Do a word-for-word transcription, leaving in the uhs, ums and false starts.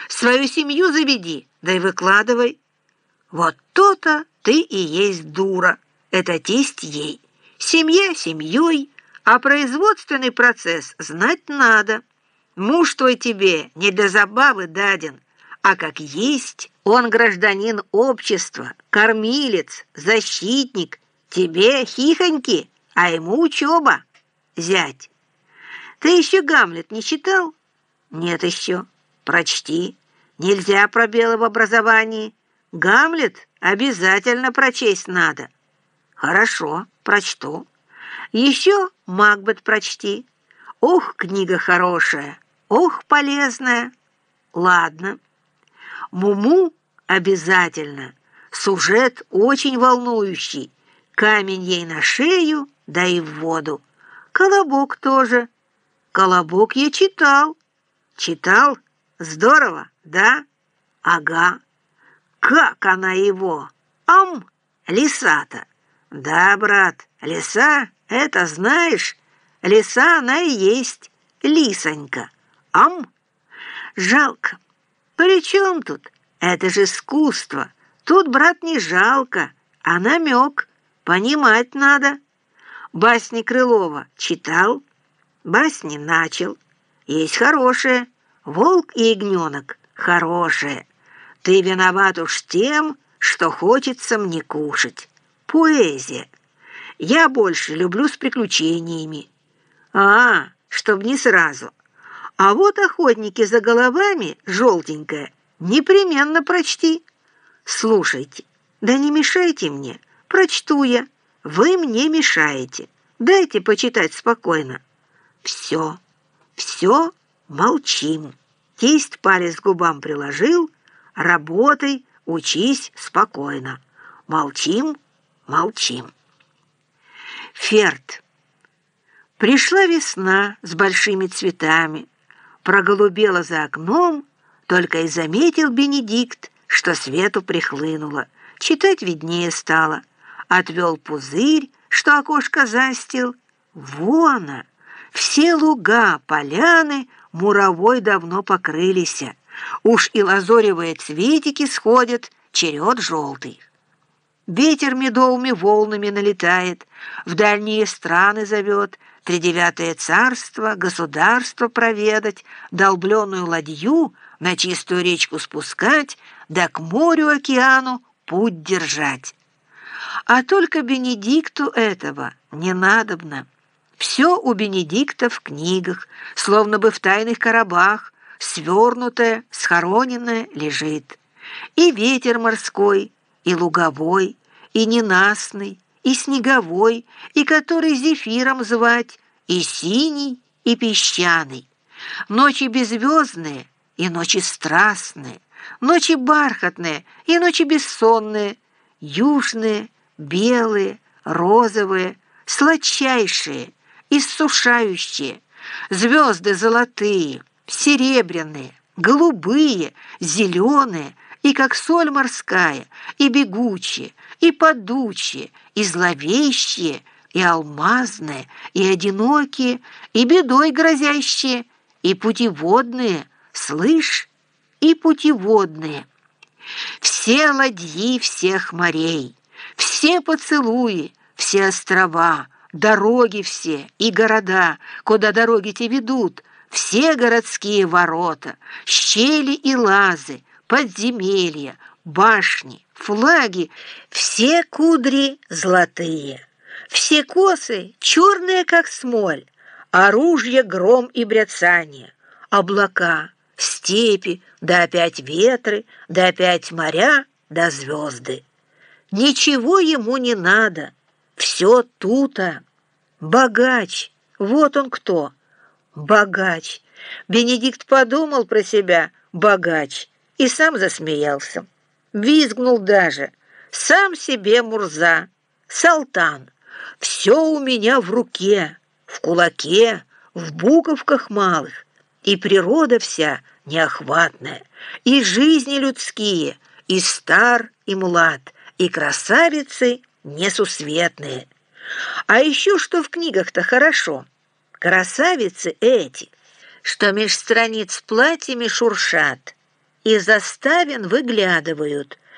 Свою семью заведи, да и выкладывай. Вот то-то ты и есть дура. Это тесть ей. Семья семьей, а производственный процесс знать надо. Муж твой тебе не для забавы даден, а как есть он гражданин общества, кормилец, защитник. Тебе хихоньки, а ему учеба, зять. Ты еще Гамлет не читал? Нет еще. Прочти. Нельзя пробелы в образовании. Гамлет обязательно прочесть надо. Хорошо, прочту. Еще Макбет прочти. Ох, книга хорошая, ох, полезная. Ладно. Муму обязательно. Сюжет очень волнующий. Камень ей на шею, да и в воду. Колобок тоже. Колобок я читал. Читал? Здорово, да? Ага. Как она его? Ам, лиса-то. Да, брат, лиса, это знаешь, лиса она и есть, лисонька. Ам, жалко. При чем тут? Это же искусство. Тут, брат, не жалко, а намек. Понимать надо. Басни Крылова читал? Басни начал. Есть хорошие. Волк и ягненок хорошие. Ты виноват уж тем, что хочется мне кушать. Поэзия. Я больше люблю с приключениями. А, чтоб не сразу. А вот «Охотники за головами» желтенькая. Непременно прочти. Слушайте, да не мешайте мне. Прочту я. Вы мне мешаете. Дайте почитать спокойно. Все, все, молчим. Тесть палец к губам приложил. Работай, учись спокойно. Молчим, молчим. Ферд. Пришла весна с большими цветами. Проголубела за окном, только и заметил Бенедикт, что свету прихлынуло. Читать виднее стало. Отвел пузырь, что окошко застил. Вон, все луга, поляны муровой давно покрылись. Уж и лазоревые цветики сходят, черед желтый. Ветер медовыми волнами налетает, в дальние страны зовет, тридевятое царство, государство проведать, долбленную ладью на чистую речку спускать, да к морю океану путь держать. А только Бенедикту этого не надобно. Все у Бенедикта в книгах, словно бы в тайных коробах, свернутое, схороненное лежит. И ветер морской, и луговой, и ненастный, и снеговой, и который зефиром звать, и синий, и песчаный. Ночи беззвездные, и ночи страстные, ночи бархатные, и ночи бессонные, южные, белые, розовые, сладчайшие, иссушающие, звезды золотые, серебряные, голубые, зеленые, и как соль морская, и бегучие, и падучие, и зловещие, и алмазные, и одинокие, и бедой грозящие, и путеводные, слышь, и путеводные. Все ладьи всех морей, все поцелуи, все острова, дороги все и города, куда дороги те ведут, все городские ворота, щели и лазы, подземелья, башни, флаги, все кудри золотые, все косы черные, как смоль, оружие, гром и бряцание, облака, степи, да опять ветры, да опять моря, да звезды. Ничего ему не надо, все тута. Богач, вот он кто, богач. Бенедикт подумал про себя, богач, и сам засмеялся. Визгнул даже, сам себе Мурза, Салтан. Все у меня в руке, в кулаке, в буковках малых, и природа вся неохватная, и жизни людские, и стар, и млад, и красавицы несусветные. А еще что в книгах-то хорошо, красавицы эти, что меж страниц платьями шуршат, Из-за ставен выглядывают.